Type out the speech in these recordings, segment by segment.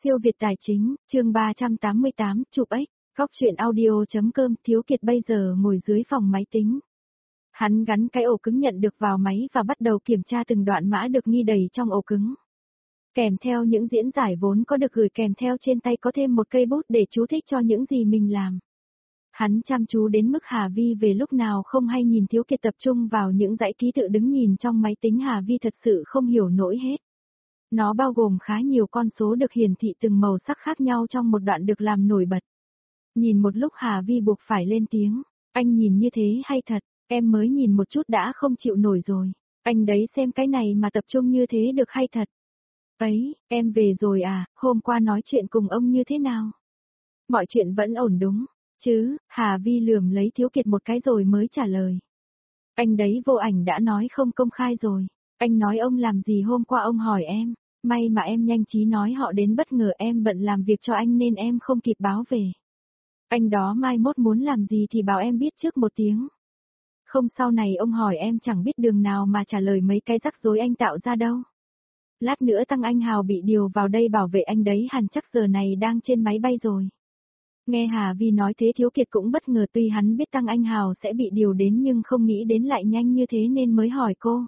Siêu Việt Tài Chính, chương 388, chụp ếch, góc truyện audio.com. Thiếu Kiệt bây giờ ngồi dưới phòng máy tính. Hắn gắn cái ổ cứng nhận được vào máy và bắt đầu kiểm tra từng đoạn mã được ghi đầy trong ổ cứng. Kèm theo những diễn giải vốn có được gửi kèm theo trên tay có thêm một cây bút để chú thích cho những gì mình làm. Hắn chăm chú đến mức Hà Vi về lúc nào không hay nhìn Thiếu Kiệt tập trung vào những dãy ký tự đứng nhìn trong máy tính. Hà Vi thật sự không hiểu nổi hết. Nó bao gồm khá nhiều con số được hiển thị từng màu sắc khác nhau trong một đoạn được làm nổi bật. Nhìn một lúc Hà Vi buộc phải lên tiếng, anh nhìn như thế hay thật, em mới nhìn một chút đã không chịu nổi rồi, anh đấy xem cái này mà tập trung như thế được hay thật. Ấy, em về rồi à, hôm qua nói chuyện cùng ông như thế nào? Mọi chuyện vẫn ổn đúng, chứ, Hà Vi lườm lấy Thiếu Kiệt một cái rồi mới trả lời. Anh đấy vô ảnh đã nói không công khai rồi. Anh nói ông làm gì hôm qua ông hỏi em, may mà em nhanh trí nói họ đến bất ngờ em bận làm việc cho anh nên em không kịp báo về. Anh đó mai mốt muốn làm gì thì bảo em biết trước một tiếng. Không sau này ông hỏi em chẳng biết đường nào mà trả lời mấy cái rắc rối anh tạo ra đâu. Lát nữa Tăng Anh Hào bị điều vào đây bảo vệ anh đấy hẳn chắc giờ này đang trên máy bay rồi. Nghe Hà Vi nói thế Thiếu Kiệt cũng bất ngờ tuy hắn biết Tăng Anh Hào sẽ bị điều đến nhưng không nghĩ đến lại nhanh như thế nên mới hỏi cô.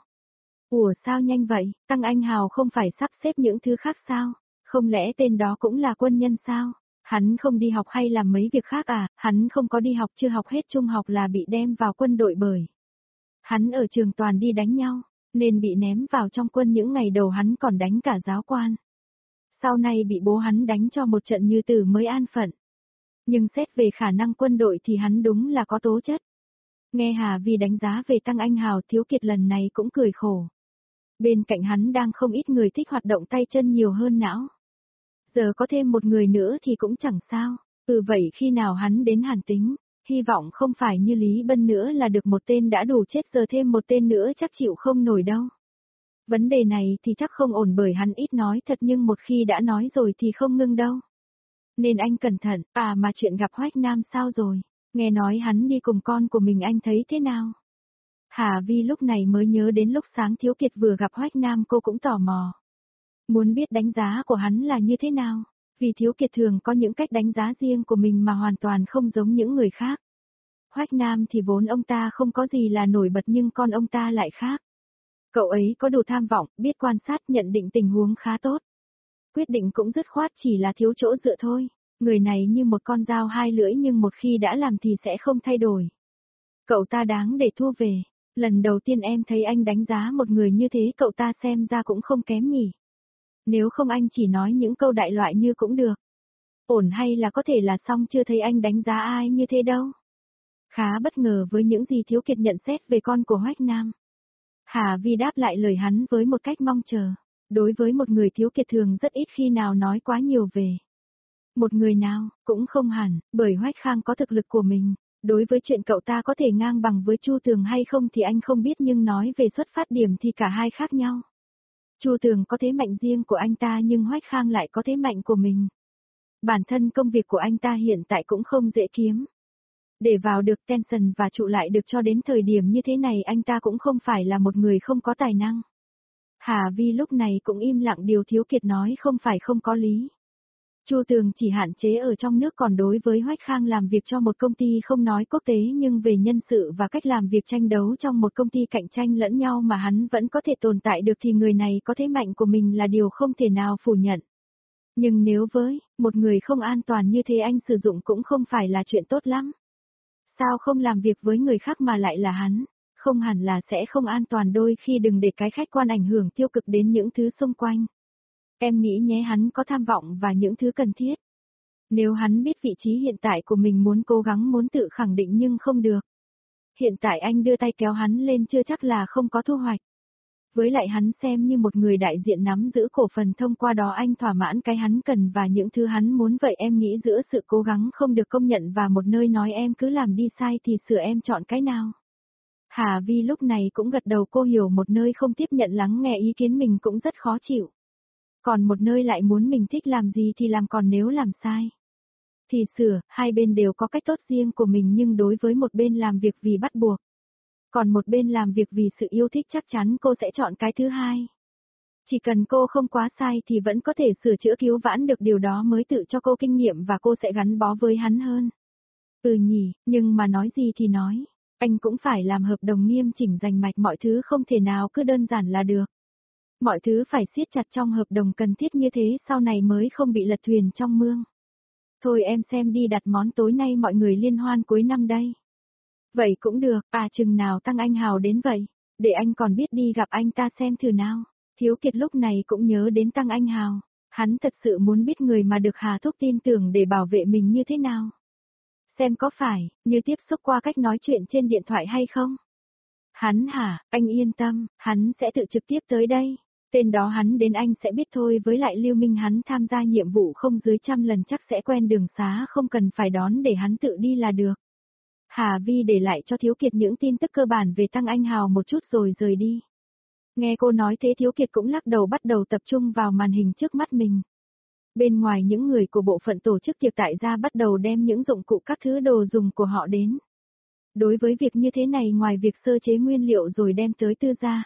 Ủa sao nhanh vậy, Tăng Anh Hào không phải sắp xếp những thứ khác sao? Không lẽ tên đó cũng là quân nhân sao? Hắn không đi học hay làm mấy việc khác à? Hắn không có đi học, chưa học hết trung học là bị đem vào quân đội bởi. Hắn ở trường toàn đi đánh nhau, nên bị ném vào trong quân. Những ngày đầu hắn còn đánh cả giáo quan. Sau này bị bố hắn đánh cho một trận như tử mới an phận. Nhưng xét về khả năng quân đội thì hắn đúng là có tố chất. Nghe Hà Vi đánh giá về Tăng Anh Hào, Thiếu Kiệt lần này cũng cười khổ. Bên cạnh hắn đang không ít người thích hoạt động tay chân nhiều hơn não. Giờ có thêm một người nữa thì cũng chẳng sao. Vậy khi nào hắn đến Hàn Tính, hy vọng không phải như Lý Bân nữa là được một tên đã đủ chết, giờ thêm một tên nữa chắc chịu không nổi đâu. Vấn đề này thì chắc không ổn bởi hắn ít nói thật nhưng một khi đã nói rồi thì không ngưng đâu. Nên anh cẩn thận, mà chuyện gặp Hoách Nam sao rồi? Nghe nói hắn đi cùng con của mình, anh thấy thế nào? Hà Vi lúc này mới nhớ đến lúc sáng Thiếu Kiệt vừa gặp Hoách Nam, cô cũng tò mò. Muốn biết đánh giá của hắn là như thế nào, vì Thiếu Kiệt thường có những cách đánh giá riêng của mình mà hoàn toàn không giống những người khác. Hoách Nam thì vốn ông ta không có gì là nổi bật nhưng con ông ta lại khác. Cậu ấy có đủ tham vọng, biết quan sát, nhận định tình huống khá tốt. Quyết định cũng dứt khoát, chỉ là thiếu chỗ dựa thôi. Người này như một con dao hai lưỡi nhưng một khi đã làm thì sẽ không thay đổi. Cậu ta đáng để thua về. Lần đầu tiên em thấy anh đánh giá một người như thế, cậu ta xem ra cũng không kém nhỉ. Nếu không anh chỉ nói những câu đại loại như cũng được. Ổn hay là có thể là xong, chưa thấy anh đánh giá ai như thế đâu. Khá bất ngờ với những gì Thiếu Kiệt nhận xét về con của Hoách Nam. Hà Vi đáp lại lời hắn với một cách mong chờ. Đối với một người Thiếu Kiệt thường rất ít khi nào nói quá nhiều về. Một người nào, cũng không hẳn, bởi Hoách Khang có thực lực của mình. Đối với chuyện cậu ta có thể ngang bằng với Chu Tường hay không thì anh không biết nhưng nói về xuất phát điểm thì cả hai khác nhau. Chu Tường có thế mạnh riêng của anh ta nhưng Hoách Khang lại có thế mạnh của mình. Bản thân công việc của anh ta hiện tại cũng không dễ kiếm. Để vào được Tension và trụ lại được cho đến thời điểm như thế này anh ta cũng không phải là một người không có tài năng. Hà Vi lúc này cũng im lặng, điều Thiếu Kiệt nói không phải không có lý. Chu Tường chỉ hạn chế ở trong nước, còn đối với Hoách Khang làm việc cho một công ty không nói quốc tế nhưng về nhân sự và cách làm việc tranh đấu trong một công ty cạnh tranh lẫn nhau mà hắn vẫn có thể tồn tại được thì người này có thế mạnh của mình là điều không thể nào phủ nhận. Nhưng nếu với một người không an toàn như thế anh sử dụng cũng không phải là chuyện tốt lắm. Sao không làm việc với người khác mà lại là hắn? Không hẳn là sẽ không an toàn, đôi khi đừng để cái khách quan ảnh hưởng tiêu cực đến những thứ xung quanh. Em nghĩ nhé, hắn có tham vọng và những thứ cần thiết. Nếu hắn biết vị trí hiện tại của mình, muốn cố gắng, muốn tự khẳng định nhưng không được. Hiện tại anh đưa tay kéo hắn lên chưa chắc là không có thu hoạch. Với lại hắn xem như một người đại diện nắm giữ cổ phần, thông qua đó anh thỏa mãn cái hắn cần và những thứ hắn muốn. Vậy em nghĩ giữa sự cố gắng không được công nhận và một nơi nói em cứ làm đi sai thì sửa, em chọn cái nào? Hà Vi lúc này cũng gật đầu, cô hiểu một nơi không tiếp nhận lắng nghe ý kiến mình cũng rất khó chịu. Còn một nơi lại muốn mình thích làm gì thì làm, còn nếu làm sai thì sửa. Hai bên đều có cách tốt riêng của mình nhưng đối với một bên làm việc vì bắt buộc, còn một bên làm việc vì sự yêu thích, chắc chắn cô sẽ chọn cái thứ hai. Chỉ cần cô không quá sai thì vẫn có thể sửa chữa cứu vãn được, điều đó mới tự cho cô kinh nghiệm và cô sẽ gắn bó với hắn hơn. Ừ nhỉ, nhưng mà nói gì thì nói, anh cũng phải làm hợp đồng nghiêm chỉnh rành mạch, mọi thứ không thể nào cứ đơn giản là được. Mọi thứ phải siết chặt trong hợp đồng, cần thiết như thế sau này mới không bị lật thuyền trong mương. Thôi em xem đi, đặt món tối nay mọi người liên hoan cuối năm đây. Vậy cũng được, chừng nào Tăng Anh Hào đến vậy? Để anh còn biết đi gặp anh ta xem thử nào. Thiếu Kiệt lúc này cũng nhớ đến Tăng Anh Hào. Hắn thật sự muốn biết người mà được Hà Thúc tin tưởng để bảo vệ mình như thế nào. Xem có phải, như tiếp xúc qua cách nói chuyện trên điện thoại hay không? Hắn hả, anh yên tâm, hắn sẽ tự trực tiếp tới đây. Tên đó hắn đến anh sẽ biết thôi, với lại Lưu Minh hắn tham gia nhiệm vụ không dưới 100 lần chắc sẽ quen đường xá, không cần phải đón để hắn tự đi là được. Hà Vi để lại cho Thiếu Kiệt những tin tức cơ bản về Tăng Anh Hào một chút rồi rời đi. Nghe cô nói thế Thiếu Kiệt cũng lắc đầu, bắt đầu tập trung vào màn hình trước mắt mình. Bên ngoài những người của bộ phận tổ chức tiệc tại gia bắt đầu đem những dụng cụ các thứ đồ dùng của họ đến. Đối với việc như thế này, ngoài việc sơ chế nguyên liệu rồi đem tới tư gia,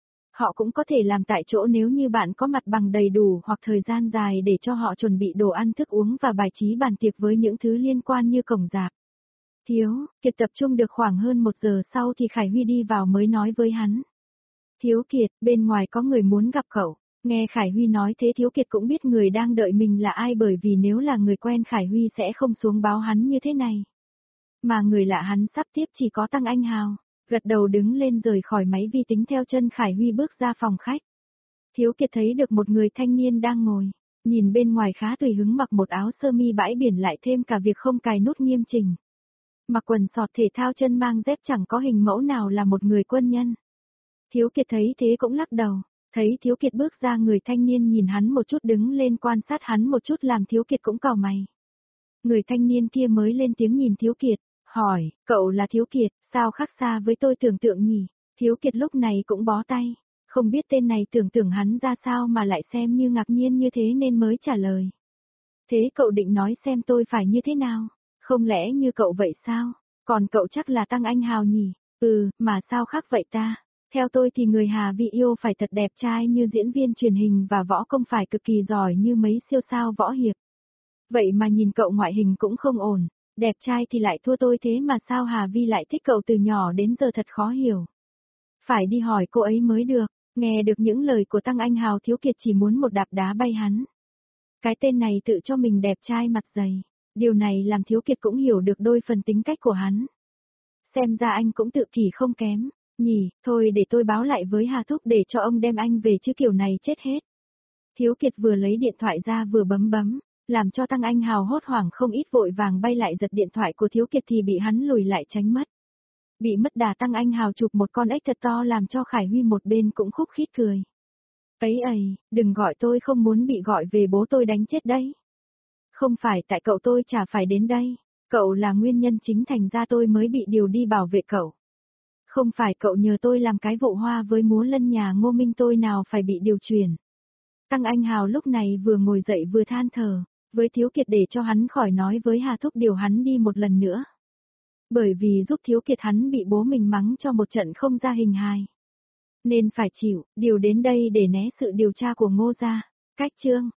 họ cũng có thể làm tại chỗ nếu như bạn có mặt bằng đầy đủ hoặc thời gian dài để cho họ chuẩn bị đồ ăn thức uống và bài trí bàn tiệc với những thứ liên quan như cổng rạp. Thiếu Kiệt tập trung được khoảng hơn 1 giờ sau thì Khải Huy đi vào mới nói với hắn. Thiếu Kiệt, bên ngoài có người muốn gặp cậu. Nghe Khải Huy nói thế Thiếu Kiệt cũng biết người đang đợi mình là ai, bởi vì nếu là người quen Khải Huy sẽ không xuống báo hắn như thế này. Mà người lạ hắn sắp tiếp chỉ có Tăng Anh Hào. Gật đầu đứng lên rời khỏi máy vi tính theo chân Khải Huy bước ra phòng khách. Thiếu Kiệt thấy được một người thanh niên đang ngồi, nhìn bên ngoài khá tùy hứng, mặc một áo sơ mi bãi biển lại thêm cả việc không cài nút nghiêm chỉnh. Mặc quần sọt thể thao, chân mang dép, chẳng có hình mẫu nào là một người quân nhân. Thiếu Kiệt thấy thế cũng lắc đầu, thấy Thiếu Kiệt bước ra người thanh niên nhìn hắn một chút đứng lên quan sát hắn một chút làm Thiếu Kiệt cũng cau mày. Người thanh niên kia mới lên tiếng nhìn Thiếu Kiệt, hỏi, cậu là Thiếu Kiệt, sao khác xa với tôi tưởng tượng nhỉ? Thiếu Kiệt lúc này cũng bó tay, không biết tên này tưởng tượng hắn ra sao mà lại xem như ngạc nhiên như thế nên mới trả lời. Thế cậu định nói xem tôi phải như thế nào? Không lẽ như cậu vậy sao? Còn cậu chắc là Tăng Anh Hào nhỉ? Mà sao khác vậy ta? Theo tôi thì người Hà Vi yêu phải thật đẹp trai như diễn viên truyền hình và võ công phải cực kỳ giỏi như mấy siêu sao võ hiệp. Vậy mà nhìn cậu ngoại hình cũng không ổn, đẹp trai thì lại thua tôi, thế mà sao Hà Vi lại thích cậu từ nhỏ đến giờ thật khó hiểu. Phải đi hỏi cô ấy mới được. Nghe được những lời của Tăng Anh Hào, Thiếu Kiệt chỉ muốn một đạp đá bay hắn. Cái tên này tự cho mình đẹp trai mặt dày. Điều này làm Thiếu Kiệt cũng hiểu được đôi phần tính cách của hắn. Xem ra anh cũng tự kỷ không kém, nhỉ, thôi để tôi báo lại với Hà Thúc để cho ông đem anh về chứ kiểu này chết hết. Thiếu Kiệt vừa lấy điện thoại ra vừa bấm, làm cho Tăng Anh Hào hốt hoảng không ít, vội vàng bay lại giật điện thoại của Thiếu Kiệt thì bị hắn lùi lại tránh mất. Bị mất đà Tăng Anh Hào chụp một con ếch thật to làm cho Khải Huy một bên cũng khúc khít cười. Ấy, đừng gọi tôi, không muốn bị gọi về bố tôi đánh chết đấy. Không phải tại cậu tôi chả phải đến đây, cậu là nguyên nhân chính thành ra tôi mới bị điều đi bảo vệ cậu. Không phải cậu nhờ tôi làm cái vụ hoa với múa lân nhà Ngô Minh tôi nào phải bị điều chuyển. Tăng Anh Hào lúc này vừa ngồi dậy vừa than thở, với Thiếu Kiệt để cho hắn khỏi nói với Hà Thúc điều hắn đi một lần nữa. Bởi vì giúp Thiếu Kiệt hắn bị bố mình mắng cho một trận không ra hình hài. Nên phải chịu, điều đến đây để né sự điều tra của Ngô gia. Cách chương